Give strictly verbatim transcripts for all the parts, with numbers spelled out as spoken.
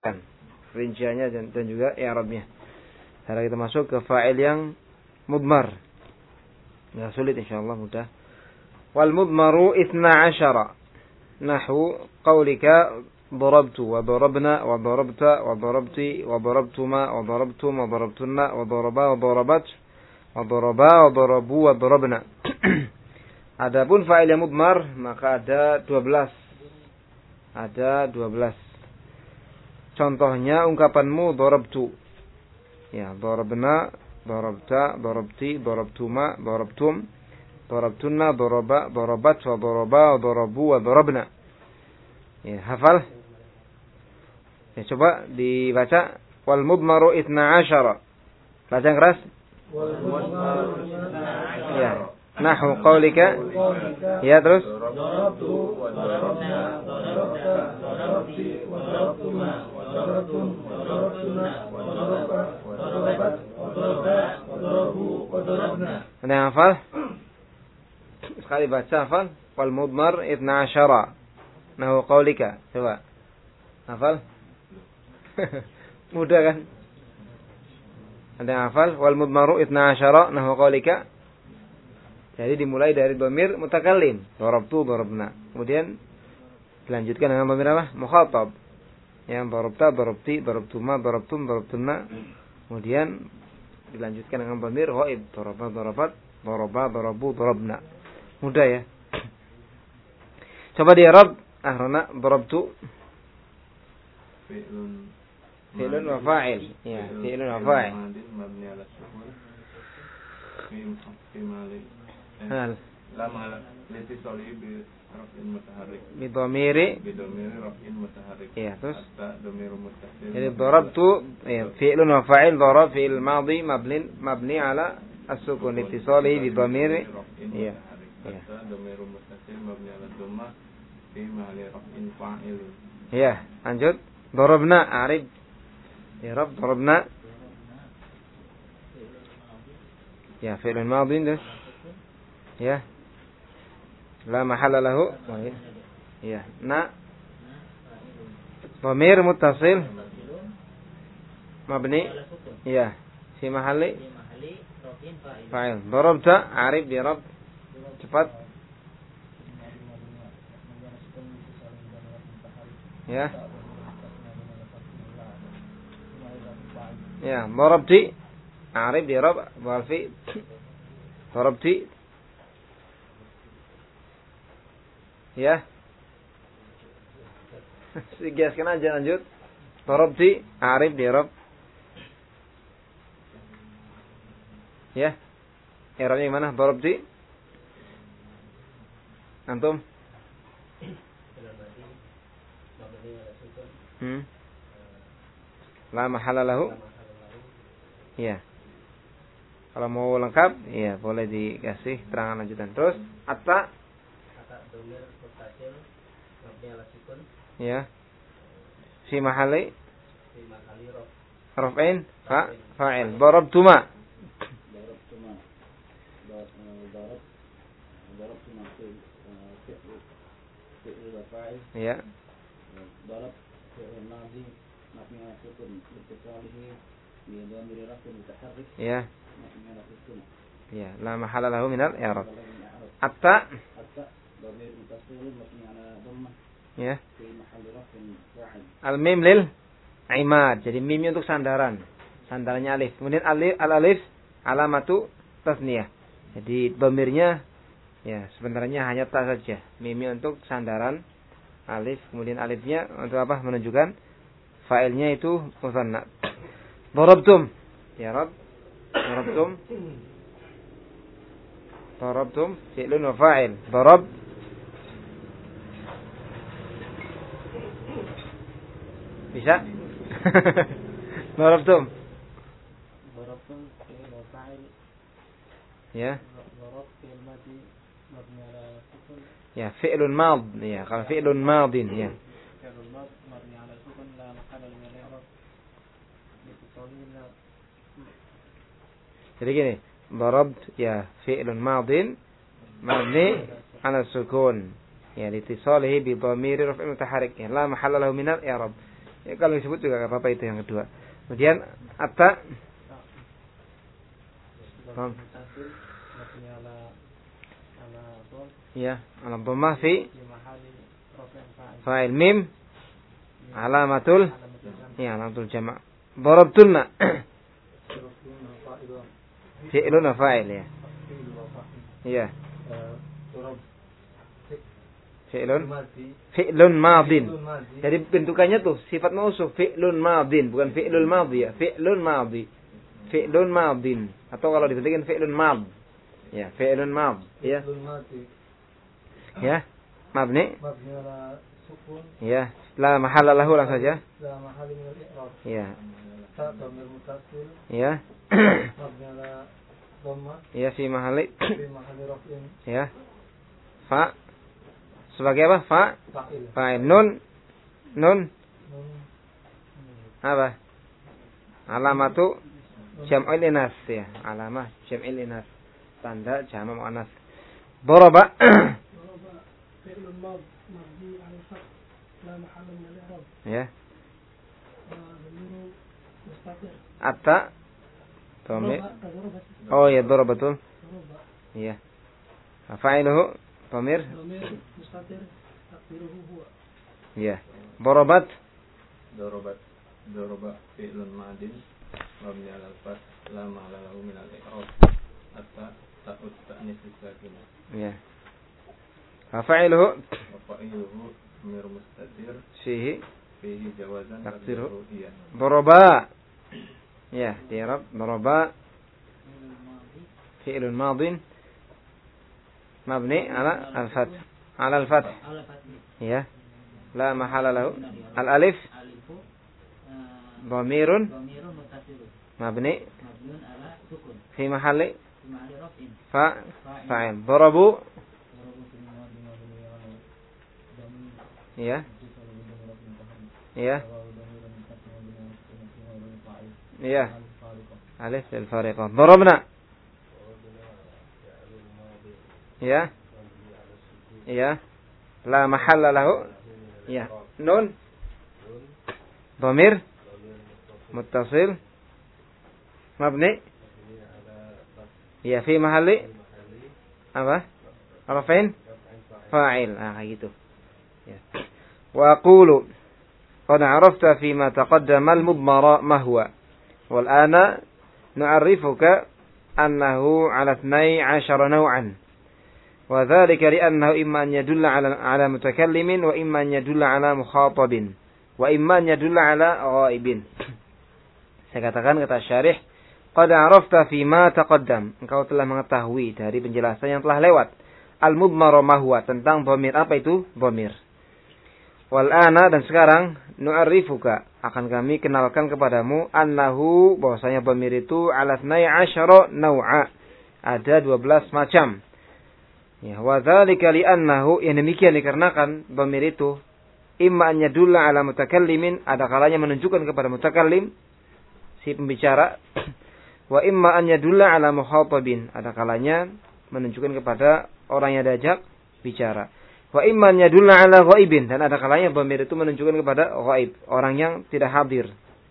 rinciannya dan, dan juga i'rabnya. Sekarang kita masuk ke fa'il yang mudmar. Enggak sulit insyaallah, mudah. Wal mudmaru ithna ashara. Nahwu qaulika darabtu wa darabna wa darabta wa darabti wa darabtuma wa darabtum wa darabtunna wa daraba wa darabat wa daraba wa darabu wa darabna. Adapun fa'il yang mudmar maka ada dua belas. Ada dua belas. Contohnya ungkapanmu darabtu. Ya, darabna, darabta, darabti, darabtuma, darabtum, darabtunna, daraba, darabat, wa daraba, wa darabu, wa darabna. Ya, hafal? Ya, coba dibaca. Wal mudmaru ithna ashara. Baca yang keras. Wal mudmaru ithna ashara. Ya. Nahu qaulika. Ya, terus. Darabtu, wa darabna, darabta, darabti, wa darabtuma, wa darabtum, wa darabtunna, wa daraba, wa darabat, wa daraba, wa darabu, wa darabna. Ada yang hafal? Sekali baca hafal. Wal mudmar ithna ashara. Nahu qaulika. Coba. Hafal? Mudah kan? Ada yang hafal? Wal mudmaru ithna ashara. Nahu qaulika. Jadi dimulai dari dhamir mutakallim. Darabtu, darabna. Kemudian dilanjutkan dengan dhamir apa? Mukhatab. Yang darabta, darabti, darabtuma, darabtum, darabtunna. Kemudian dilanjutkan dengan dhamir ghaib. Daraba, darabat, daraba, darabu, darabna. Mudah ya. Coba di i'rab. Ahrona darabtu. Fi'lun fi'lun wa fa'il. Ya, fi'lun wa fa'il. Mabni 'ala sukun. Fi mali. Hal. La mahala lati soli bi raf'in mutaharrik. Bi dhamiri bi dhamiri raf'in mutaharrik. Iya, terus dhamiru muttasil. Jadi darabtu ya fi'lun wa fa'il. Darab fi'il madhi mabni mabni 'ala as-sukun ittisali bi dhamiri. Iya. Iya. Dhamiru muttasil mabni 'ala dhammah fi mahalli raf'in fa'il. Iya, lanjut. Darabna a'rib. i'rab darabna. Ya, fi'lun madhi das. Ya. La mahalla lahu. Ya. Na. Dhamir muttasil. Mabni. Ya. Fi mahalli fa'il. Darabta a'rib di i'rab. Cepat. Ya. Ya, darabti a'rib di i'rab wal fi. Darabti. Ya. Sigaskan aja lanjut. Darabti a'rib di i'rab. Ya. I'rabnya gimana? Darabti. Antum? Hmm. La mahalla lahu. Ya. Kalau mau lengkap, ya boleh dikasih terangan lanjutan. Terus atta. Atta dhamir muttasil mabni 'ala sukun. Ya. Fi mahalli fi mahalli raf'in fa fa'il. Darabtuma. Darabtuma. Darab darabtuma fi'l fi'l fa'il. Ya. Darab fi'l madhi mabni 'ala sukun ittisalihi bi dhamir raf'in mutaharrik. Ya. Ya, la mahalla lahu minal i'rab. Atta. Dhamir muttasil mabni 'ala dhammah. Ya. Fi mahalli raf'in fa'il. Al mim lil imad. Jadi mimnya untuk sandaran. Sandarannya alif. Kemudian alif al alif alamatu tasniyah. Jadi dhamirnya ya sebenarnya hanya ta saja. Mimnya untuk sandaran alif, kemudian alifnya untuk apa? Menunjukkan fa'ilnya itu mutsanna. Darabtum. Ya Rabb. Darabtum. Darabtum fi'lun wa fa'il. Darab. Bisa? Darabtum. Darabtum fi'lun wa fa'il. Ya. Darab fi'l madhi mabni 'ala sukun. Ya, fi'lun mad. Ya, kalau fi'lun madin ya. Fi'lun mad mabni 'ala sukun la mahalla min al-i'rab. Jadi gini, darabt ya fi'lun madin mabni 'ala sukun. Ya litisalihi bi dhamir raf'in mutaharrik. Ya la mahalla lahu min al-i'rab. Ya, kalau disebut juga enggak apa-apa itu yang kedua. Kemudian atta ya, ala dhammah fi fa'il mim alamatul ya alamatul jama'. Darabtunna fi'lun fa'il ya. Iya. Fi'lun fi'lun madin. Jadi bentukannya tuh sifat mausuf fi'lun madin, bukan fi'lul madhi ya. Fi'lun madhi. Fi'lun madin. Atau kalau dibentukkan fi'lun mad. Ya, fi'lun mad, ya. Ya. Mabni. Mabni ala sukun. Ya, la mahalla lahu langsung saja. La mahalla min al-i'rab. Ya. Ta dhamir muttasil. Ya. Mabni ala dhamma. Ya, fi mahalli. Fi mahalli raf'in. Ya. Fa sebagai apa? Fa fa'il. Nun nun apa? Alamatu jam'il inas ya. Alamah jam'il inas. Tanda jamak muannas. Daraba fi'lun mad mabni 'ala al-fath la mahalla min al-i'rab. Ya. Atta dhamir. Oh ya, daraba betul. Iya. Fa'iluhu dhamir. Ya. Darabat. Darabat. Daraba fi'lun madin mabni 'ala al-fath la mahalla lahu min al-i'rab. Atta ta'ud ta'nis sakinah. Ya. Fa'iluhu fa'iluhu dhamir mustatir fihi fihi jawazan taqdiruhu iya. Daraba. Ya, i'rab daraba fi'lun madin mabni 'ala al-fath 'ala al-fath. Ya. La mahalla lahu al-alif dhamirun mabni fi mahalli fa fa'il. Darabu. Ya. Ya. Ya. Alif al-fariqah. Darabna. Ya. Ya. La mahalla lahu. Ya. Nun. Dhamir muttasil mabni. Ya, fi mahalli apa? Raf'in fa'il. Ah, gitu. Ya. Wa aqulu qad 'arafta fi ma taqaddama al-mudmara ma huwa wal ana nu'arrifuka annahu 'ala ithnai 'ashara naw'an wa dhalika li annahu imma an yadulla 'ala 'ala mutakallimin wa imma an yadulla 'ala mukhatabin wa imma an yadulla 'ala ghaibin. Saya katakan kata syarih, qad 'arafta fi ma taqaddam, engkau telah mengetahui dari penjelasan yang telah lewat, al-mudmara ma huwa, tentang dhamir. Apa itu dhamir? Wal ana, dan sekarang nu'arrifuka, akan kami kenalkan kepadamu, annahu, bahwasanya dhamir itu ala ithnai 'asyara naw'a, ada dua belas macam. Ya, wa dzalika li annahu, yang demikian dikarenakan dhamir itu imma an yadulla 'ala mutakallimin, ada kalanya menunjukkan kepada mutakallim, si pembicara, wa imma an yadulla 'ala mukhatabin, ada kalanya menunjukkan kepada orang yang diajak bicara. Wa imma an yadulla 'ala ghaibin, dan ada kalanya dhamir itu menunjukkan kepada ghaib, orang yang tidak hadir.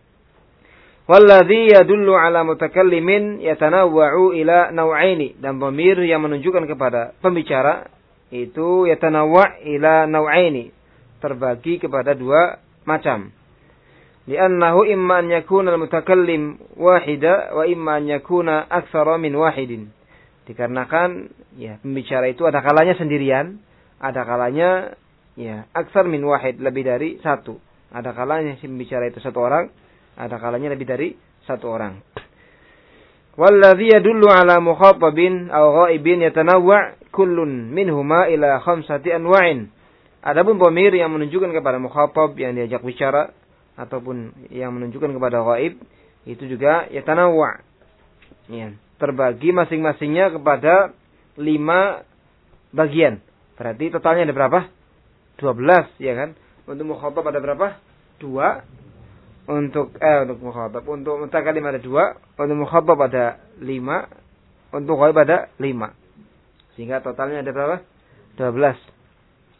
Walladzi yadullu 'ala mutakallimin yatanawwa'u ila naw'aini, dan dhamir yang menunjukkan kepada pembicara itu yatanawwa' ila naw'aini, terbagi kepada dua macam. Li'annahu imma an yakuna al-mutakallim wahida wa imma an yakuna aktsara min wahidin. Dikarenakan ya pembicara itu ada kalanya sendirian, ada kalanya ya aktsar min wahid, lebih dari satu. Ada kalanya si pembicara itu satu orang, ada kalanya lebih dari satu orang. Walladzi yadullu 'ala mukhatabin aw ghaibin yatanawwa' kullun minhuma ila khamsati anwa'in. Adapun dhamir yang menunjukkan kepada mukhatab yang diajak bicara ataupun yang menunjukkan kepada ghaib, itu juga yatanawwa', ya, terbagi masing-masingnya kepada lima bagian. Berarti totalnya ada berapa? dua belas, ya kan? Untuk mukhatab ada berapa? dua. Untuk eh untuk mukhatab, untuk mutakallim ada dua, untuk mukhatab ada lima, untuk ghaib ada lima. Sehingga totalnya ada berapa? dua belas.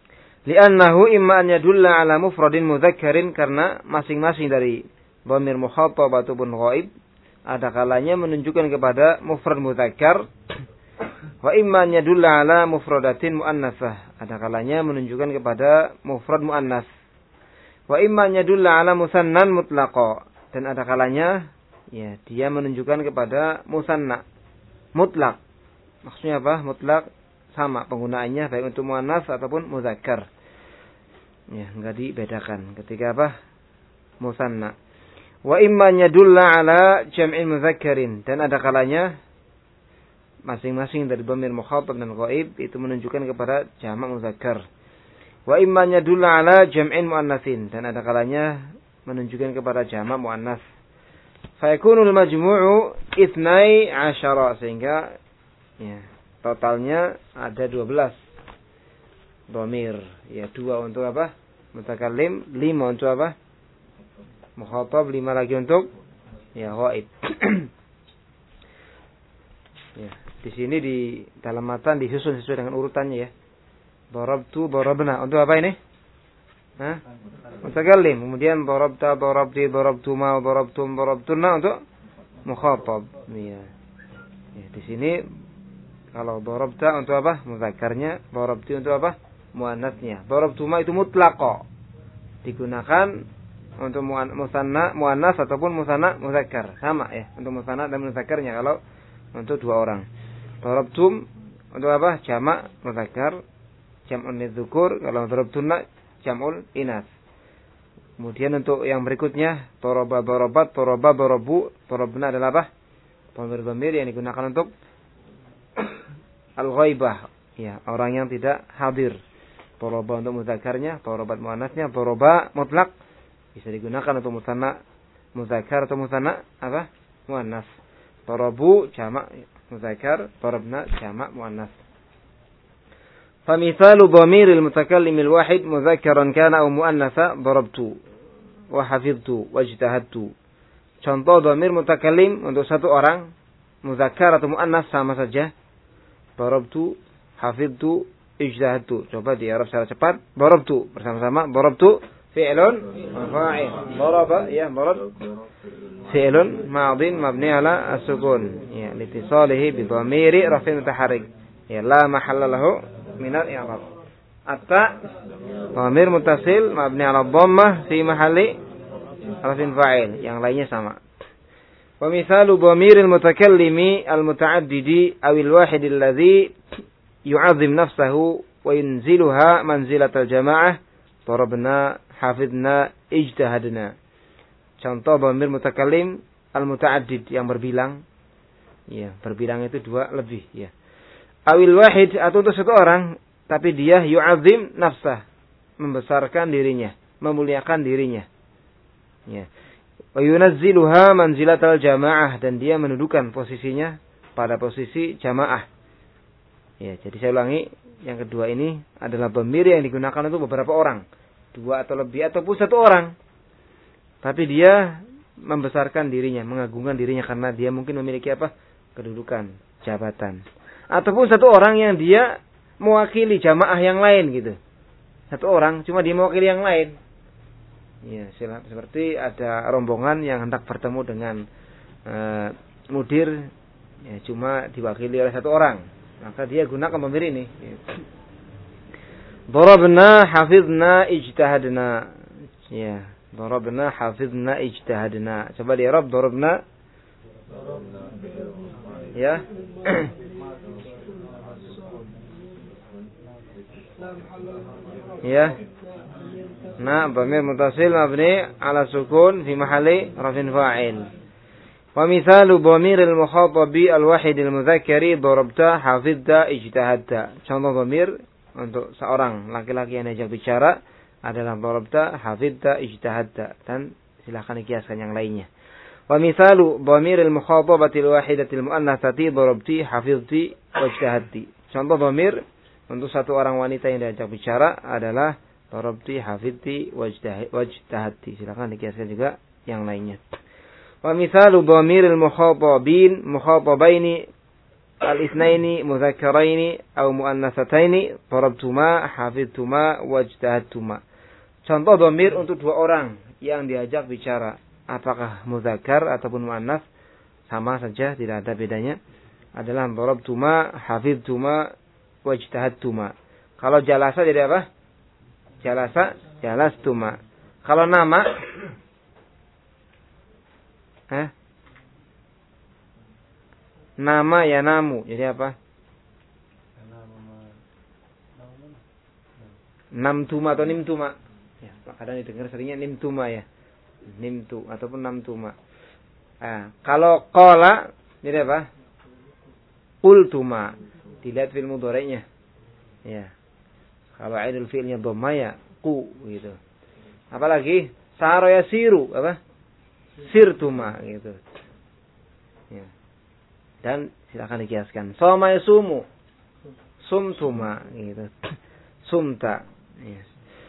Li'annahu imma an yadulla ala mufradin mudzakkarin, karena masing-masing dari dhamir mukhatab ataupun ghaib ada kalanya menunjukkan kepada mufrad mudzakkar, wa imma an yadulla ala mufradatin muannasah, ada kalanya menunjukkan kepada mufrad muannas, wa imma an yadulla ala musannan mutlaqa, dan ada kalanya ya dia menunjukkan kepada musanna mutlak. Maksudnya apa? Mutlak sama penggunaannya baik untuk muannas ataupun mudzakkar. Ya, enggak dibedakan ketika apa? Musanna. Wa imma yadulla ala jam'in mudzakkarin, dan ada kalanya masing-masing dari dhamir mukhatab dan ghaib itu menunjukkan kepada jamak mudzakkar. Wa imma yadulla ala jam'in muannatsin, dan ada kalanya menunjukkan kepada jamak muannas. Fa yakunul majmu'u ithnai asyara, sehingga ya, totalnya ada dua belas dhamir. Ya, dua untuk apa? Mutakallim, lima untuk apa? Mukhatab, lima lagi untuk ya ghaib. Ya, di sini di dalam matan disusun sesuai dengan urutannya ya. Darabtu, darabna. Untuk apa ini? Hah? Mutakallim. Kemudian darabta, darabti, darabtuma, darabtum, darabtunna untuk mukhatab. Ya. Ya, di sini kalau darabta untuk apa? Mudzakarnya, darabti untuk apa? Muannasnya. Darabtuma itu mutlaqo. Digunakan untuk musanna muannas ataupun musanna mudzakkar. Sama ya, untuk musanna dan mudzakarnya kalau untuk dua orang. Darabtum untuk apa? Jamak mudzakkar, jam'un lidzukur. Kalau darabtunna jam'ul inas. Kemudian untuk yang berikutnya, daraba darabat, daraba darabu, darabna adalah apa? Dhamir-dhamir yang digunakan untuk al-ghaibah, ya, orang yang tidak hadir. Daraba untuk mudzakarnya, darabat muannasnya, daraba mutlak bisa digunakan untuk musanna mudzakkar atau musanna apa? Muannas. Darabu jamak mudzakkar, darabna jamak muannas. Famithalu dhamiril mutakallimil wahid mudzakkaran kana aw muannatsa darabtu wa hafiztu wajtahadtu. Contoh dhamir mutakallim untuk satu orang mudzakkar atau muannas sama saja. Darabtu, hafiztu, ijtahadtu. Coba di Arab secara cepat. Darabtu bersama-sama. Darabtu fi'lun fa'il. Daraba ya darab fi'lun madin mabni ala as-sukun. Ya, litisalihi bi dhamiri raf'in mutaharrik. Ya, la mahalla lahu min al-i'rab. Atta dhamir muttasil mabni ala dhammah fi mahalli raf'in fa'il. Yang lainnya sama. Wa mithalu dhamiril mutakallimi al-muta'addidi awil wahid alladhi yu'azzim nafsahu wa yunziluha manzilatal jama'ah darabna hafidna ijtahadna. Contoh dhamir mutakallim al-muta'addid yang berbilang. Ya, berbilang itu dua lebih ya. Awil wahid atau untuk satu orang tapi dia yu'azzim nafsah, membesarkan dirinya, memuliakan dirinya. Ya. Wa yunazziluha manzilatal jamaah, dan dia mendudukan posisinya pada posisi jamaah. Ya, jadi saya ulangi, yang kedua ini adalah dhamir yang digunakan untuk beberapa orang, dua atau lebih ataupun satu orang. Tapi dia membesarkan dirinya, mengagungkan dirinya karena dia mungkin memiliki apa? Kedudukan, jabatan. Ataupun satu orang yang dia mewakili jamaah yang lain gitu. Satu orang cuma dia mewakili yang lain. Ya, seperti ada rombongan yang hendak bertemu dengan uh, mudir, ya, cuma diwakili oleh satu orang, maka dia gunakan dhamir ini. Darabna hafizna ijtahadna. Ya, darabna hafizna ijtahadna. Coba di Arab darabna. Ya. Ya. Nah, dhamir muttasil mabni ala sukun fi mahalli raf'in fa'il. Wa mithalu dhamiril mukhatabi al-wahid al-mudzakkari darabta hafizta ijtahadta. Contoh dhamir untuk seorang laki-laki yang diajak bicara adalah darabta hafizta ijtahadta, dan silakan dikiaskan yang lainnya. Wa mithalu dhamiril mukhatabati al-wahidati al-muannatsati darabti hafizti wajtahadti. Contoh dhamir untuk satu orang wanita yang diajak bicara adalah darabti hafizti wajtahadti. Silakan dikiaskan juga yang lainnya. Wa mithalu dhamiril mukhatabin mukhatabaini al-itsnaini mudzakkaraini aw muannasataini darabtuma hafiztuma wajtahadtuma. Contoh dhamir untuk dua orang yang diajak bicara, apakah mudzakkar ataupun muannas sama saja, tidak ada bedanya. Adalah darabtuma hafiztuma wajtahadtuma. Kalau jalasa jadi apa? Jalasa jalastuma. Kalau nama eh nama ya namu. Jadi apa? Namtuma atau nimtuma. Ya, kadang didengar seringnya nimtuma ya. Nimtu ataupun namtuma. Nah, kalau qala jadi apa? Qultuma. Dilihat fi'il mudhari'nya. Ya. Kalau ainul fi'ilnya dhamma ya ku gitu. Apalagi sara yasiru apa? Sirtuma gitu. Ya. Dan silakan dikiaskan. Soma yasumu. Sumtuma gitu. Sumta. Yes.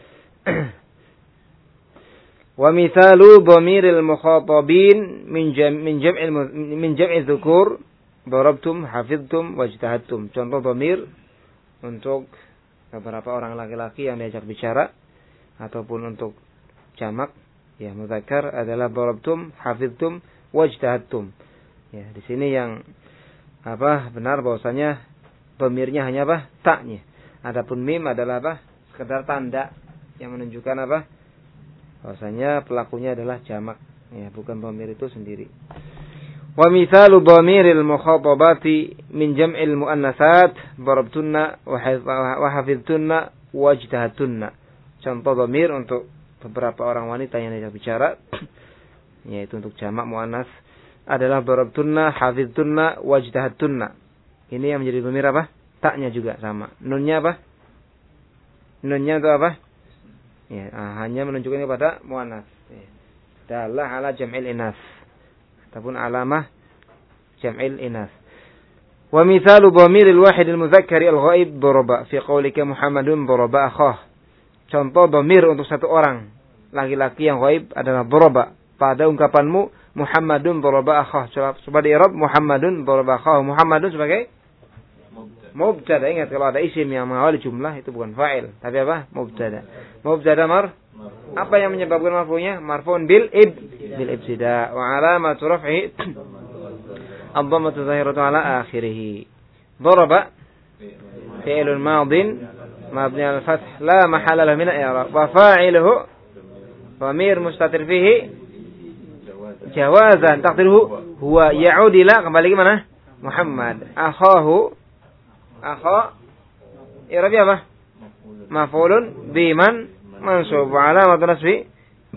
Wa mithalu dhamiril mukhatabin min jam min jam'il min jam'i dzukur darabtum hafiztum wajtahadtum. Contoh dhamir untuk beberapa orang laki-laki yang diajak bicara ataupun untuk jamak ya mudzakkar adalah darabtum hafiztum wajtahadtum. Ya, di sini yang apa benar bahwasanya dhamirnya hanya apa? Ta'nya. Adapun mim adalah apa? Sekedar tanda yang menunjukkan apa? Bahwasanya pelakunya adalah jamak, ya, bukan dhamir itu sendiri. Wa mithalu dhamiril mukhatabati min jam'il muannasat darabtunna wa hafiztunna wajtahadtunna. Contoh dhamir untuk beberapa orang wanita yang diajak bicara yaitu untuk jamak muannas adalah darabtunna hafiztunna wajtahadtunna. Ini yang menjadi dhamir apa? Taknya juga sama. Nunnya apa? Nunnya itu apa? Ya, hanya menunjukkan kepada muannas. Ya. Dallah ala jam'il inas. Ataupun alamah jam'il inas. Wa mithalu dhamiril wahid al-mudzakkari al-ghaib daraba fi qaulika Muhammadun daraba akhah. Contoh dhamir untuk satu orang laki-laki yang ghaib adalah daraba. Pada ungkapanmu Muhammadun daraba akhah. Coba di i'rab Muhammadun daraba akhah. Muhammadun sebagai mubtada. Ingat kalau ada isim yang mengawali jumlah itu bukan fa'il, tapi apa? Mubtada. Mubtada mar apa yang menyebabkan marfu'nya? Marfu'un bil ib bil ibtida wa alamatu raf'i ad-dhammatu zahiratu ala akhirih. Daraba fi'lun madin mabni al fath la mahalla lahu min al-i'rab wa fa'iluhu dhamir mustatir fihi jawazan taqdiruhu huwa ya'ud ila kembali ke mana? Muhammad. Akhahu akha i'rabnya apa? Maf'ulun biman mansub alamat nasbi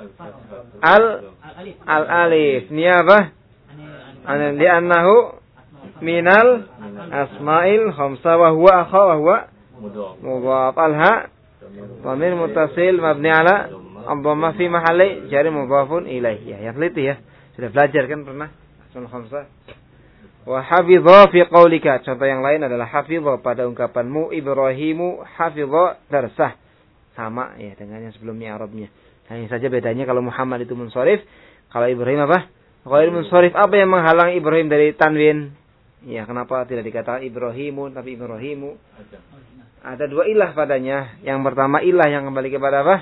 al al alif niyabah an li'annahu minal asma'il khamsa wa huwa akha wa huwa mudhaf. Al ha dhamir muttasil mabni ala ad-dhamma fi mahalli jar mudhafun ilaih. Ya, yang teliti ya. Sudah belajar kan pernah asmaul khamsah. Wa hafidha fi qaulika. Contoh yang lain adalah hafidha pada ungkapanmu Ibrahimu hafidha darsah. Sama ya dengan yang sebelumnya Arabnya. Hanya saja bedanya kalau Muhammad itu munsharif, kalau Ibrahim apa? Ghair munsharif. Apa yang menghalang Ibrahim dari tanwin? Ya, kenapa tidak dikatakan Ibrahimu tapi Ibrahimu? Ada dua ilah padanya. Yang pertama ilah yang kembali kepada apa?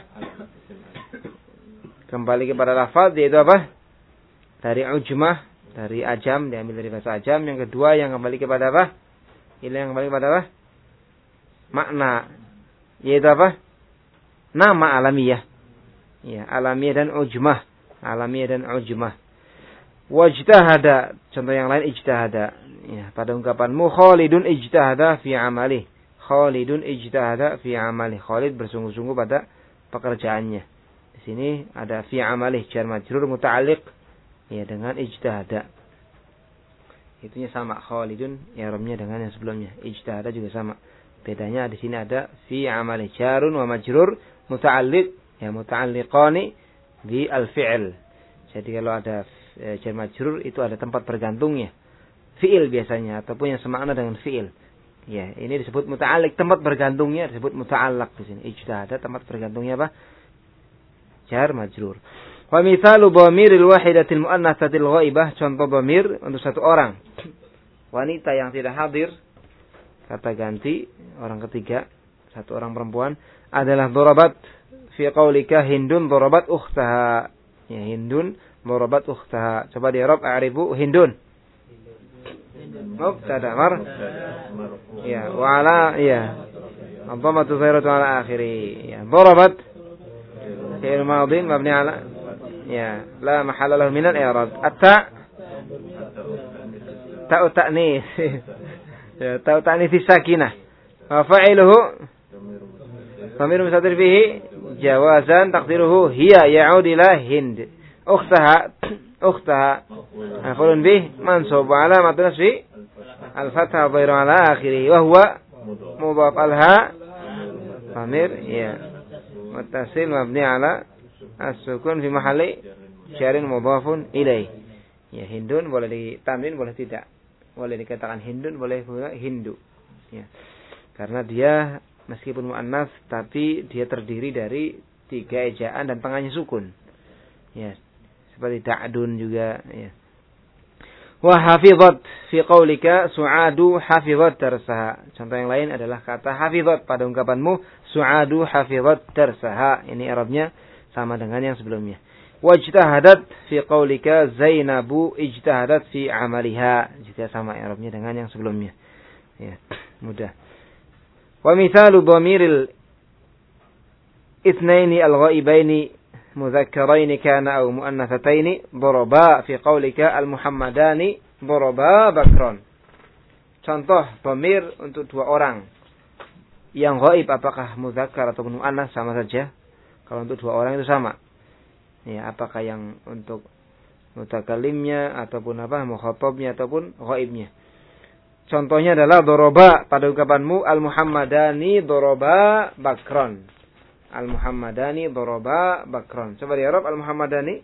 Kembali kepada lafaz yaitu apa? Dari ujmah, dari ajam, diambil dari bahasa ajam. Yang kedua yang kembali kepada apa? Ilah yang kembali kepada apa? Makna. Yaitu apa? Nama alamiah. Ya, alamiah dan ujmah. Alamiah dan ujmah. Wajtahada. Contoh yang lain ijtahada. Ya, pada ungkapanmu Khalidun ijtahada fi amalih. Khalidun ijtahada fi amalih. Khalid bersungguh-sungguh pada pekerjaannya. Di sini ada fi amalih jar majrur muta'alliq ya dengan ijtihada. Itunya sama Khalidun ya romnya dengan yang sebelumnya. Ijtihada juga sama. Bedanya di sini ada fi amali jarun wa majrur muta'alliq ya muta'alliqani bi al-fi'l. Jadi kalau ada e, jar majrur itu ada tempat bergantungnya. Fi'il biasanya ataupun yang semakna dengan fi'il. Ya, ini disebut muta'alliq, tempat bergantungnya disebut muta'allaq di sini. Ijtihada tempat bergantungnya apa? Jar majrur. Wa mithalu dhamiril wahidatil muannatsatil ghaibah, contoh dhamir untuk satu orang wanita yang tidak hadir, kata ganti orang ketiga, satu orang perempuan, adalah darabat fi qaulika Hindun darabat ukhtaha. Ya, Hindun darabat ukhtaha. Coba di i'rab a'ribu Hindun. Mubtada mar. Ya, wa ala ya. Ad-dhammatu zahiratu ala akhiri. Ya, darabat fi'il madhi mabni ala ya, la mahalla lahu min al-i'rab. At-ta ta'u ta'nis. Ya, ta'u ta'nis sakinah. Wa fa'iluhu dhamir mustatir bihi jawazan taqdiruhu hiya ya'ud ila Hind. Ukhtaha ukhtaha maf'ulun bih mansub ala matnas fi al-fathah dhairu ala akhirih wa huwa mudhaf alha dhamir ya muttasil mabni ala as-sukun fi mahalli syarin mudhafun ilaih. Ya, Hindun boleh ditanwin boleh tidak. Boleh dikatakan Hindun boleh pula Hindu. Ya. Karena dia meskipun muannas tapi dia terdiri dari tiga ejaan dan tengahnya sukun. Ya. Seperti ta'dun juga ya. Wa hafizat fi qaulika su'adu hafizat darsaha. Contoh yang lain adalah kata hafizat pada ungkapanmu su'adu hafizat darsaha. Ini i'rabnya sama dengan yang sebelumnya. Wajtahadat fi qaulika Zainabu ijtahadat fi amaliha. Juga sama i'rabnya dengan yang sebelumnya. Ya, mudah. Wa mithalu dhamiril itsnaini al-ghaibaini mudzakkaraini kana aw muannatsataini daraba fi qaulika al-muhammadani daraba bakron. Contoh dhamir untuk dua orang yang ghaib apakah mudzakkar atau muannas sama saja. Kalau untuk dua orang itu sama. Ya, apakah yang untuk mutakallimnya ataupun apa mukhatabnya ataupun ghaibnya. Contohnya adalah daraba pada ungkapanmu al-muhammadani daraba bakron. Al-muhammadani daraba bakron. Coba di i'rab al-muhammadani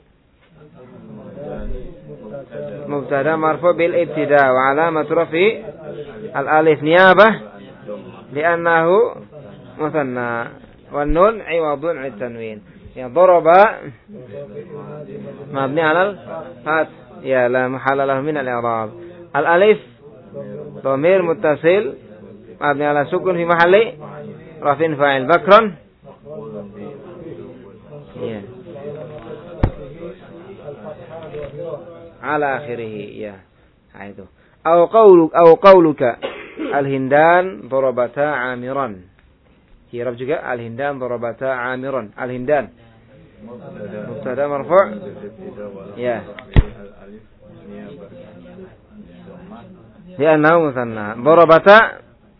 mubtada marfu bil ibtida wa alamatu rafi al-alif niyabah li'annahu muthanna wan nun 'iwadun 'an tanwin. Ya, daraba mabni 'alal fath ya la mahalla lahu min al-i'rab. Al-alif dhamir muttasil mabni 'ala sukun fi mahalli rafin fa'il bakron. Ya. Ala akhirih ya. Nah, itu. Au qauluk au qauluka al-hindan darabata 'amiran. I'rab juga al-hindan darabata 'amiran. Al-hindan mubtada marfu' ya. Ya nau musanna. Darabata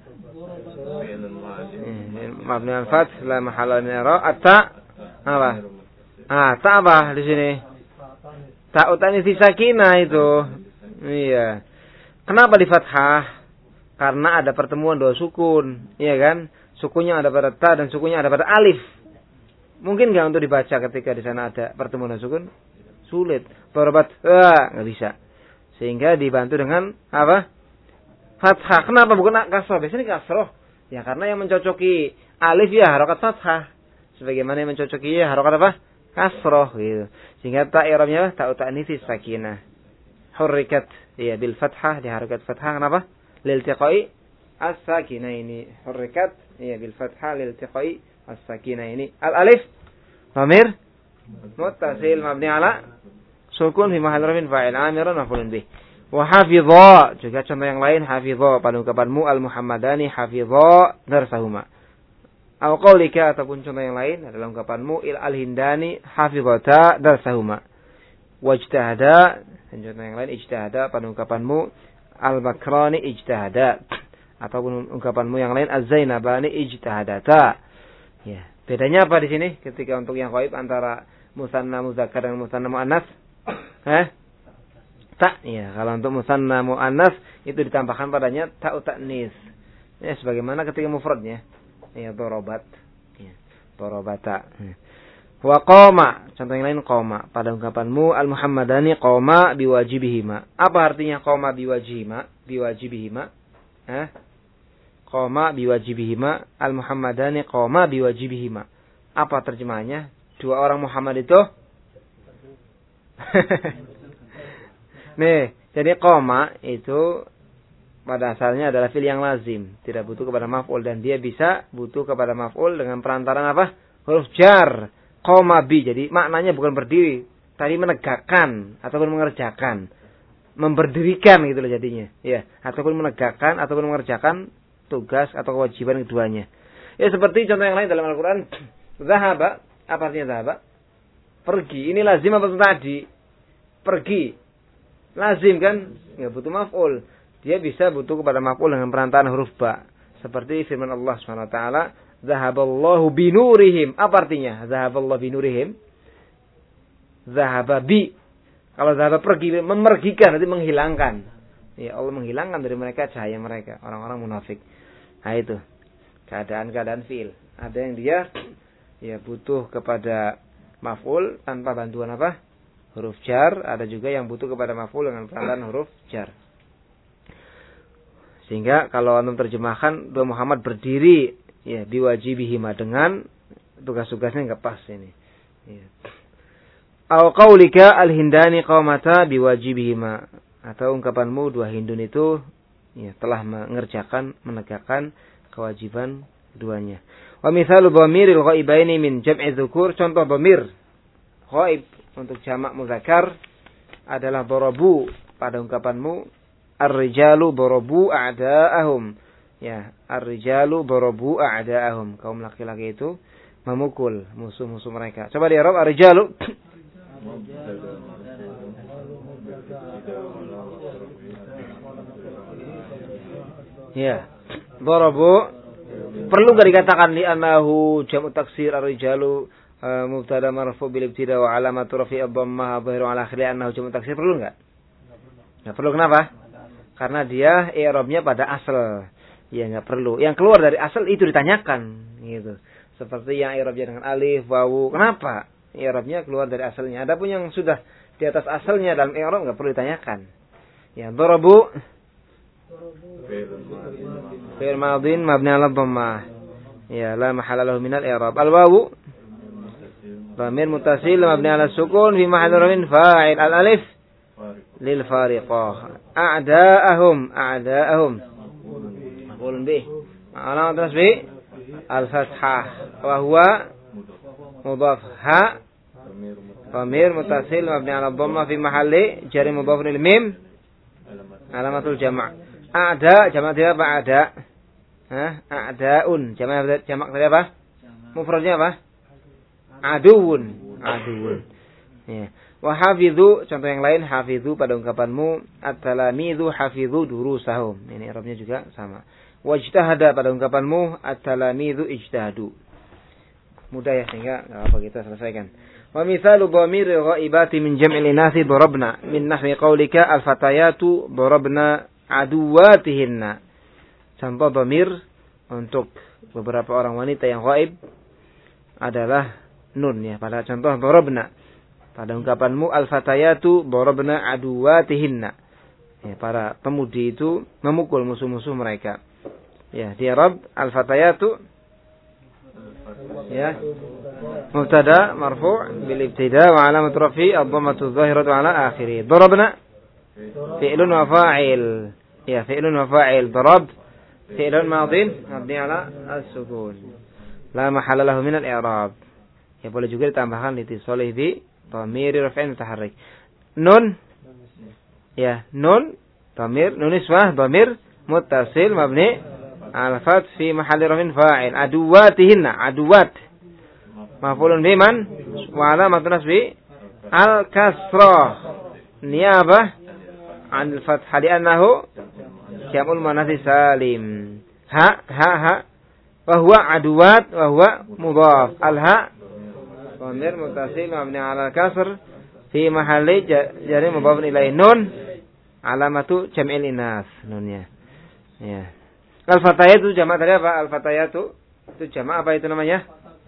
mabni al-fath la mahalla min i'rab. At-ta apa? Ah, ta apa di sini? Ta utani sakinah itu. Iya. Kenapa di fathah? Karena ada pertemuan dua sukun, iya kan? Sukunnya ada pada ta dan sukunnya ada pada alif. Mungkin enggak untuk dibaca ketika di sana ada pertemuan dua sukun? Sulit. Darabat ah, enggak bisa. Sehingga dibantu dengan apa? Fathah. Kenapa bukan kasroh? Biasanya kasroh. Ya karena yang mencocoki alif ya harokat fathah. Sebagaimana yang mencocoki ya harokat apa? Kasroh gitu. Sehingga ta i'rabnya ta ta'nitsis sakinah. Hurrikat ya bil fathah di harokat fathah kenapa? Lil tiqai as-sakinaini. Hurrikat ya bil fathah lil tiqai as-sakinaini. Al-alif dhamir muttasil mabni ala sukun fi mahall rafin fa'il amiran maf'ulun bih. Wa hafidha juga contoh yang lain hafidha pada ungkapanmu al-muhammadani hafidha darsahuma. Au qaulika ataupun contoh yang lain adalah ungkapanmu il al-hindani hafidhata darsahuma. Wajtahada dan contoh yang lain ijtihada pada ungkapanmu al-bakrani ijtihada ataupun ungkapanmu yang lain az-zainabani ijtihadata. Ya, bedanya apa di sini ketika untuk yang ghaib antara musanna muzakkar dan musanna muannas? Hah? Ta, ya, kalau untuk musanna muannas itu ditambahkan padanya ta'u ta'nis. Ya, sebagaimana ketika mufradnya. Ya, darabat. Ya, darabata. Ya. Wa qama, contoh yang lain qama pada ungkapanmu al-muhammadani qama biwajibihima. Apa artinya qama biwajibihima? Biwajibihima. Hah? Qama biwajibihima, al-muhammadani qama biwajibihima. Apa terjemahnya? Dua orang Muhammad itu nih, jadi qama itu pada asalnya adalah fi'il yang lazim, tidak butuh kepada maf'ul, dan dia bisa butuh kepada maf'ul dengan perantaraan apa? Huruf jar, qoma bi. Jadi maknanya bukan berdiri, tadi menegakkan ataupun mengerjakan, memberdirikan gitu loh jadinya. Ya, ataupun menegakkan ataupun mengerjakan tugas atau kewajiban keduanya. Ya seperti contoh yang lain dalam Al-Qur'an, zahaba, apa artinya zahaba? Pergi. Ini lazim apa tadi? Pergi. Lazim kan? Enggak butuh maf'ul. Dia bisa butuh kepada maf'ul dengan perantaraan huruf ba. Seperti firman Allah Subhanahu wa taala, "Zahaballahu binurihim." Apa artinya? Zahaballahu binurihim. Zahaba bi. Kalau zahaba pergi, memergikan, nanti menghilangkan. Ya, Allah menghilangkan dari mereka cahaya mereka, orang-orang munafik. Nah itu. Keadaan-keadaan fi'il. Ada yang dia ya butuh kepada maf'ul tanpa bantuan apa? Huruf jar. Ada juga yang butuh kepada maf'ul dengan perantaraan huruf jar. Sehingga kalau antum terjemahkan dua Muhammad berdiri ya biwajibihima dengan tugas-tugasnya enggak pas ini. Ya. Au qaulika al-hindani qaumata biwajibihima, atau ungkapanmu dua hindun itu ya telah mengerjakan, menegakkan kewajiban keduanya. Wa mithalu dhamiril ghaibaini min jam'i dzukur, contoh dhamir ghaib untuk jamak muzakkar adalah darabu pada ungkapanmu ar-rijalu darabu a'da'ahum. Ya, ar-rijalu darabu a'da'ahum. Kaum laki-laki itu memukul musuh-musuh mereka. Coba di Arab ar-rijalu. Ya. Darabu perlu enggak dikatakan li annahu jam'u taksir ar-rijalu uh, mubtada marfu bil ibtida wa alamatu rafi'i ad-dhammah dhahiru ala akhiri annahu jam'u taksir, perlu enggak? Enggak perlu, kenapa? Karena dia i'rabnya pada asal. Ya enggak perlu. Yang keluar dari asal itu ditanyakan gitu. Seperti yang i'rabnya dengan alif, wawu. Kenapa? I'rabnya keluar dari asalnya. Adapun yang sudah di atas asalnya dalam i'rab enggak perlu ditanyakan. Ya, darabu fi'il madhin mabni 'ala dhammah. Ya, la mahalla lahu min al-i'rab. Al-wawu dhamir muttasil mabni 'ala sukun fi mahalli raf'in fa'il. Al-alif lil fariqah. A'da'ahum, a'da'ahum. Maqulun bih. Alamat nasbi al-fathah wa huwa mudhaf. Ha dhamir muttasil mabni 'ala dhammah fi mahalli jar mudhaf lil mim alamatul jama'. A'da jamak dia apa? A'da. Hah? A'daun. Jamak jamak tadi apa? Mufradnya apa? Aduun. Aduun. Ya. Wa hafidhu, contoh yang lain hafidhu pada ungkapanmu at-talamidhu hafidhu durusahum. Ini i'rabnya juga sama. Wajtahada pada ungkapanmu at-talamidhu ijtahadu. Mudah ya, sehingga enggak apa kita selesaikan. Wa mithalu dhamir ghaibati min jam'il inasi darabna min nahwi qaulika al-fatayatu darabna aduwatihinna. Contoh dhamir untuk beberapa orang wanita yang ghaib adalah nun ya, pada contoh darabna. Pada ungkapanmu al-fatayatu darabna aduwatihinna. Ya, para pemudi itu memukul musuh-musuh mereka. Ya, di Arab al-fatayatu ya mubtada marfu' bil ibtida wa alamat rafi ad-dhammatu adh-dhahiratu ala akhirih. Darabna fi'lun wa fa'il. Ya, fi'lun wa fa'il. Darab fi'lun madhin mabni ala as-sukun. La mahalla lahu min al-i'rab. Ya, boleh juga ditambahkan litisalihi bi dhamir raf'in mutaharrik. Nun ya, nun dhamir, nun ismah dhamir muttasil mabni al fath fi mahalli raf'in fa'il. Aduwatihinna, aduwat maf'ulun biman wa alamatun nasbi al kasrah niyabah an al fath li'annahu jam'ul muannats salim. Ha ha ha wa huwa aduwat wa huwa mudhaf. Al ha dhamir muttasil mabni 'ala al-kasr fi mahalli jar mudhaf ilaihi. Nun alamatu jam'il inas, nunnya. Ya. Al-fatayatu jamak tadi apa? Al-fatayatu itu jamak apa itu namanya?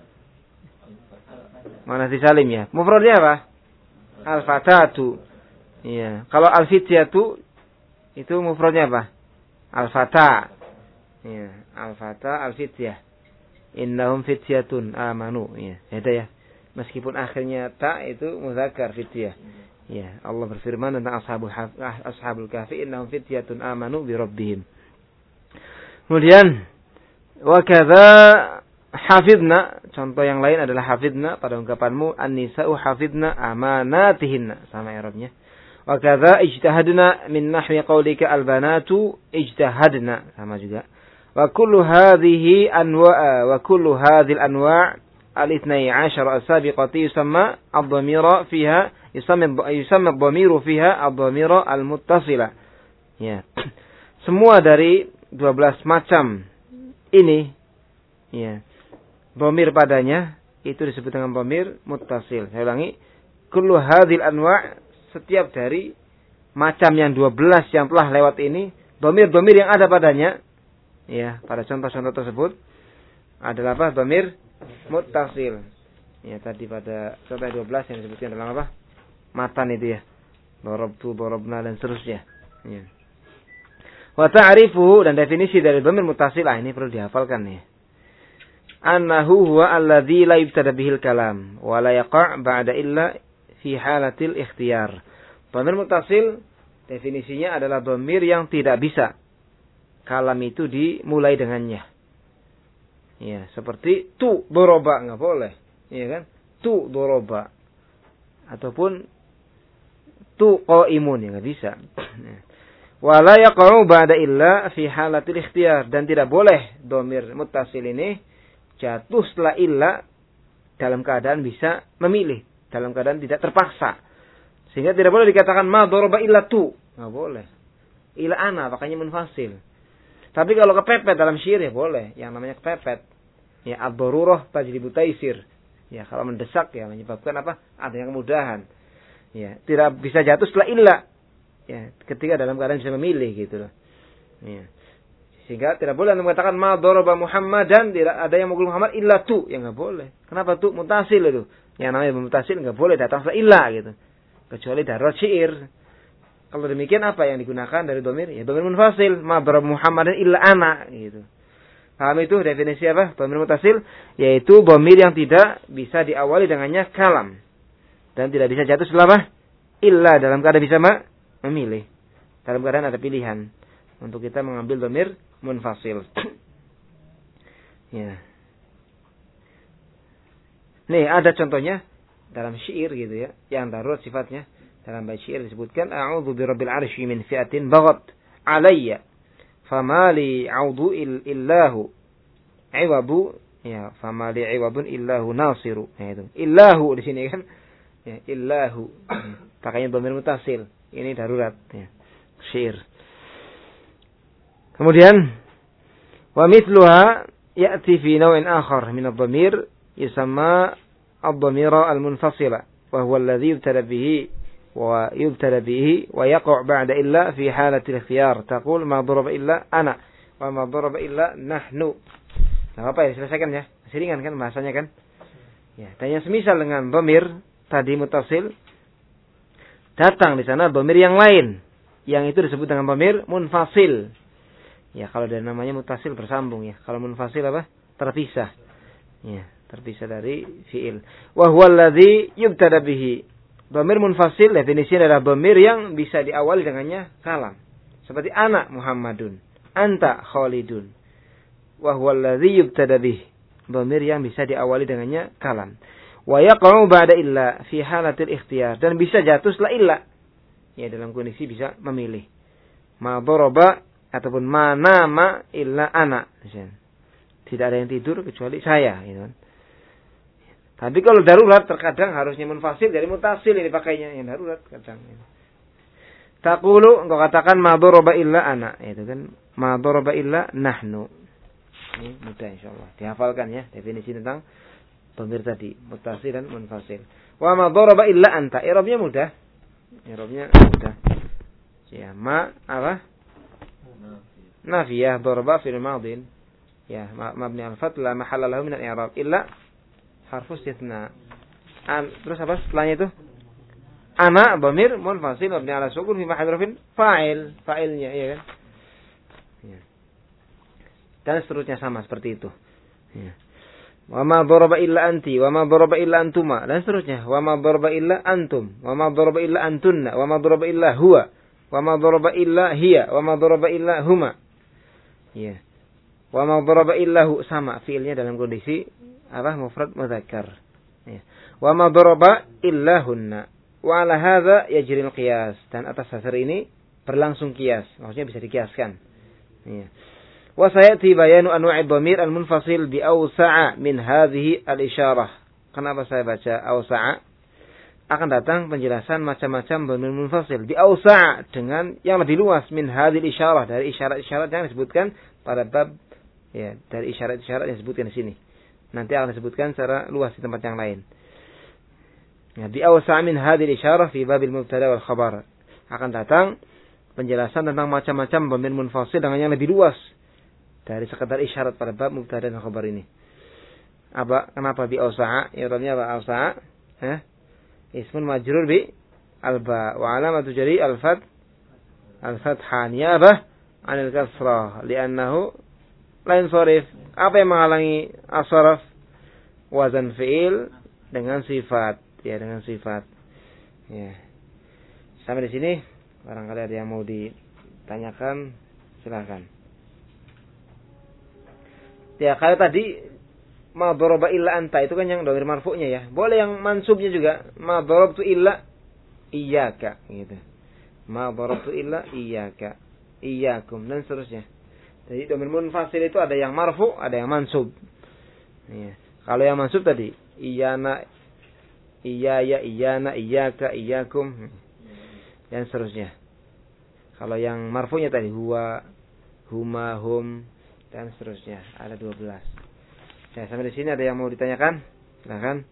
Muannats salim ya. Mufradnya apa? Al-fatatu. Iya. Kalau al-fityatu itu mufradnya apa? Al-fata. Iya, al-fata, al-fityah. Innahum fityatun amanu. Iya, ada ya. Meskipun akhirnya ta itu muzakkar fityah. Ya, Allah berfirman tentang ashabul ashabul kahfi, innahum fityatun amanu bi rabbihim. Kemudian wa kadza hafidna, contoh yang lain adalah hafidna pada ungkapanmu an-nisa'u hafidna amanatihinna, sama i'rabnya. Wa kadza ijtahadna min nahwi qaulika al-banatu ijtahadna, sama juga. Wa kullu hadhihi anwa' wa kullu hadhil anwa' al-ithnai ashara as-sabiqati yusamma ad-dhamira fiha yusamma yusamma ad-dhamiru fiha ad-dhamira al-muttasila. Ya. Semua dari dua belas macam ini, ya, dhamir padanya itu disebut dengan dhamir muttasil. Saya ulangi, kullu hadhil anwa', setiap dari macam yang dua belas yang telah lewat ini, dhamir-dhamir yang ada padanya, ya, pada contoh-contoh tersebut adalah apa? Dhamir muttasil. Ya, tadi pada contoh dua belas yang disebutkan dalam apa? Matan itu ya. Darabtu, darabna dan seterusnya. Ya. Wa ta'rifuhu, dan definisi dari dhamir muttasil, ah, ini perlu dihafalkan nih. Annahu huwa alladzi la yubtada bihil kalam wa la yaqa' ba'da illa fi halatil ikhtiyar. Dhamir muttasil definisinya adalah dhamir yang tidak bisa kalam itu dimulai dengannya. Ya, seperti tu doroba, enggak boleh. Iya kan? Tu doroba. Ataupun tu qaimun, ya enggak bisa. Wa la yaqa'u ba'da illa fi halatil ikhtiyar, dan tidak boleh dhamir muttasil ini jatuh setelah illa dalam keadaan bisa memilih, dalam keadaan tidak terpaksa. Sehingga tidak boleh dikatakan ma daraba illa tu, enggak boleh. Ila ana, makanya munfasil. Tapi kalau kepepet dalam syair ya boleh, yang namanya kepepet. Ya, ad-darurah tajlibu taisir. Ya, kalau mendesak ya menyebabkan apa? Adanya kemudahan. Ya, tidak bisa jatuh setelah illa. Ya, ketika dalam keadaan bisa memilih gitu loh. Ya. Sehingga tidak boleh mengatakan ma daraba Muhammadan, tidak ada yang mukul Muhammad illa tu, ya enggak boleh. Kenapa tu? Mutasil itu. Yang namanya mutasil enggak boleh datang setelah illa gitu. Kecuali darurat syair. Kalau demikian apa yang digunakan dari dhamir? Ya dhamir munfasil, ma daraba Muhammadan illa ana gitu. Paham itu definisi apa? Dhamir mutasil yaitu dhamir yang tidak bisa diawali dengannya kalam dan tidak bisa jatuh setelah apa? Illa, dalam keadaan bisa ma? memilih. Dalam keadaan ada pilihan untuk kita mengambil dhamir munfasil. Ya. Nih ada contohnya dalam syair gitu ya, yang darurat sifatnya. Dalam bait syair disebutkan a'udzu birabbil arsy min fi'atin baghat alayya famali 'audu illahu iwabu, ya, famali iwabun illahu nasiru. Ya, itu illahu di sini kan, ya, illahu pakainya dhamir mutasil. Ini darurat ya, syair. Kemudian wa mithluha ya'ti fi naw'in akhar min ad-dhamir yusamma ad-dhamira al-munfasila wa huwa alladhi yubtada bihi wa yubtada bihi wa yaqa' ba'da illa fi halati al-ikhtiyar. Taqul ma daraba illa ana wa ma daraba illa nahnu. Nah, apa ya, selesaikan ya. Masih ringan kan bahasanya kan? Ya, dan yang semisal dengan dhamir tadi mutasil, datang di sana dhamir yang lain yang itu disebut dengan dhamir munfasil. Ya, kalau dari namanya mutasil bersambung ya. Kalau munfasil apa? Terpisah. Ya, terpisah dari fiil. Wa huwa alladzi yubtada bihi. Dhamir munfasil definisinya adalah dhamir yang bisa diawali dengannya kalam. Seperti ana Muhammadun, anta Khalidun. Wa huwa alladzi yubtada bihi. Dhamir yang bisa diawali dengannya kalam. Wa yaqa'u ba'da illa fi halatil ikhtiyar, dan bisa jatuh setelah illa. Ya, dalam kondisi bisa memilih. Ma daraba ataupun ma nama illa ana. Tidak ada yang tidur kecuali saya, gitu kan. Tapi kalau darurat terkadang harusnya munfasil dari mutasil ini pakainya, yang darurat kadang. Taqulu, engkau katakan ma daraba illa ana, itu kan ma daraba illa nahnu. Ini mudah insyaallah. Dihafalkan ya definisi tentang dhamir tadi, mutasil dan munfasil. Wa ma daraba illa anta, i'rabnya mudah. I'rabnya mudah. Ya, ma apa? Nafiyah, daraba fil madin. Ya, mabni al-fath la mahalla lahu min al-i'rab illa harfu istitsna. An, terus apa setelahnya itu? Ana dhamir munfasil mabni ala sukun fi mahalli rafin fa'il, fa'ilnya, iya kan? Ya. Dan seterusnya sama seperti itu. Ya. Wa ma daraba illa anti, wa ma daraba illa antuma, dan seterusnya. Wa ma daraba illa antum, wa ma daraba illa antunna, wa ma daraba illa huwa, wa ma daraba illa hiya, wa ma daraba illa huma. Ya. Wa ma daraba illa hu, sama fiilnya dalam kondisi apa? Mufrad mudzakkar. Ya. Wa ma daraba illa hunna. Wa ala hadza yajri al-qiyas, dan atas dasar ini berlangsung qiyas. Maksudnya bisa dikiaskan. Ya. Wa sayati bayanu anwa'i dhamir al-munfasil bi awsa'a min hadhihi al-isyarah. Kenapa saya baca awsa'a? Akan datang penjelasan macam-macam dhamir munfasil bi awsa'a, dengan yang lebih luas min hadhihi al-isyarah, dari isyarat-isyarat yang disebutkan pada bab, ya, dari isyarat-isyarat yang disebutkan di sini. Nanti akan disebutkan secara luas di tempat yang lain. Ya, bi awsa'a min hadhihi al-isyarah fi babil mubtada wal khabar. Akan datang penjelasan tentang macam-macam dhamir munfasil dengan yang lebih luas dari sekedar isyarat pada bab mubtada dan khabar ini. Apa? Kenapa bi awsa'a? I'rabnya apa? Awsa'a? Eh? Ismun majrur bi alba wa alamatu jari al-fath al-fathah niyabah 'anil kasrah li'annahu la yansarif. Apa yang menghalangi as-sarf? Wazan fi'il dengan sifat, ya, dengan sifat. Ya. Sampai di sini barangkali ada yang mau ditanyakan, silakan. Ya, kalau tadi ma daraba illa anta itu kan yang dhamir marfu'nya ya. Boleh yang mansubnya juga. Ma darabtu illa iyyaka gitu. Ma darabtu illa iyyaka, iyyakum, dan seterusnya. Jadi dhamir munfasil itu ada yang marfu', ada yang mansub. Ya. Kalau yang mansub tadi iyana, iyaya, iyana, iyyaka, iyyakum, dan seterusnya. Kalau yang marfu'nya tadi huwa, huma, hum, dan seterusnya. Ada dua belas. Ya, sampai di sini ada yang mau ditanyakan? Silakan.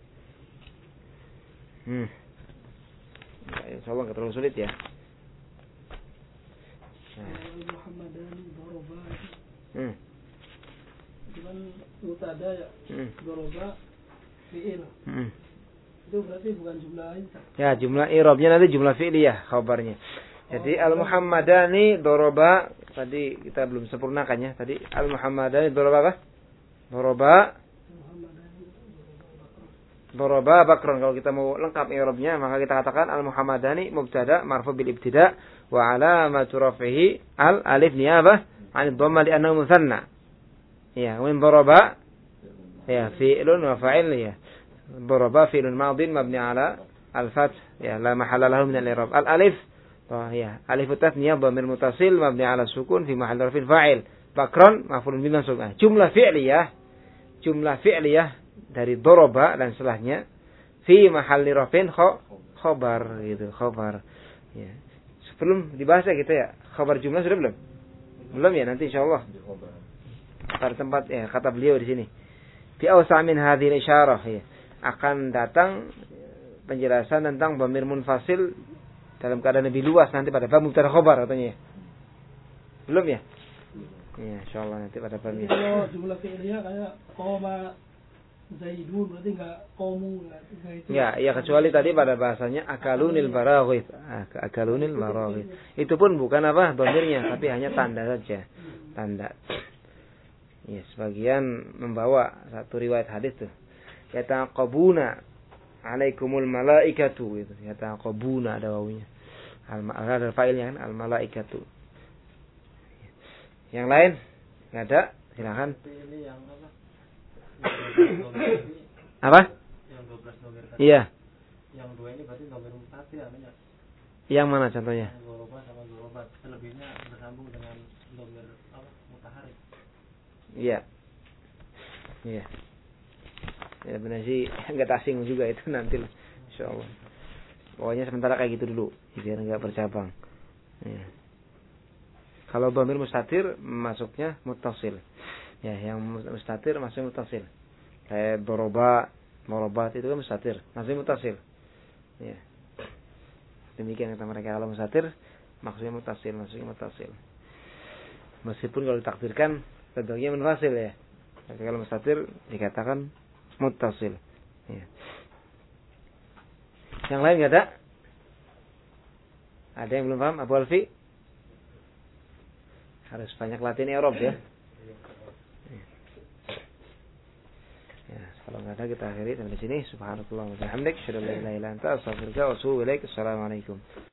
Hmm. Ya, insyaallah enggak terlalu sulit ya. Nah. Hmm. Itu kan mutada ya. Hmm. Doroba fi'il. Hmm. Itu berarti bukan jumlah ini. Ya, jumlah i'rabnya nanti jumlah fi'liyah khabarnya. Jadi oh, al-Muhammadani doroba, tadi kita belum sempurnakan ya. Tadi al-Muhammadani doroba apa? Doroba Doroba bakron. Kalau kita mau lengkap i'rabnya, maka kita katakan al-Muhammadani mubtada marfu bil ibtida wa alamatu raf'ihi al alif niyabah 'an dhamma li annahu mutsanna. Ya, wa doroba ya fi'lun wa fa'il ya. Doroba fi'lun madin mabni 'ala al-fath ya la mahalla lahu min al-i'rab. Al-alif oh ya, alif tasniyah dhamir mutasil mabni 'ala sukun fi mahall raf'il fa'il. Bakron maf'ulun bih mansub. Jumlah fi'liyah, jumlah fi'liyah dari doroba dan setelahnya fi mahalli raf'in khabar gitu, khabar. Ya. Sebelum dibahas ya kita ya, khabar jumlah sudah belum? Belum ya, nanti insyaallah. Pada tempat ya kata beliau di sini. Fi awsa' min hadhihi al-isyarah ya. Akan datang penjelasan tentang dhamir munfasil dalam keadaan lebih luas nanti pada bab mubtada khabar katanya. Belum ya? Ya, insyaallah nanti pada bab ini. Kalau jumlah fi'liyah kayak qoma zaidun berarti enggak qomu enggak itu. Ya, ya kecuali tadi pada bahasanya akalunil baraghith. Akalunil baraghith. Itu pun bukan apa dhamirnya, tapi hanya tanda saja. Tanda. Ya, sebagian membawa satu riwayat hadis tuh. Yataqabuna alaikumul malaikatu gitu. Yataqabuna ada wawunya. Al-ada failnya kan al malaikatu. Yang lain enggak ada? Silakan. Ini yang apa? Apa? Yang dua belas nomor tadi. Iya. Yang dua ini berarti nomor mutasil namanya. Yang mana contohnya? Doroba sama doroba. Selebihnya bersambung dengan nomor apa? Mutaharik. Iya. Iya. Ya benar sih, enggak tasing juga itu nanti lah. Insyaallah. Pokoknya sementara kayak gitu dulu, biar enggak bercabang. Ya. Kalau dhamir mustatir masuknya muttasil. Ya, yang mustatir masuk muttasil. Kayak doroba, dorobat itu kan mustatir, masih muttasil. Ya. Demikian kata mereka, kalau mustatir maksudnya muttasil, maksudnya muttasil. Meskipun kalau ditakdirkan bentuknya munfasil ya. Tapi kalau mustatir dikatakan muttasil. Ya. Yang lain enggak ada? Ada yang belum paham? Abu Alfi? Harus banyak latihan i'rab ya. Kalau nggak ada kita akhiri sampai di sini. Subhanallah wa bihamdik, asyhadu an la ilaha illa anta, astaghfiruka wa atubu ilaik. Assalamualaikum.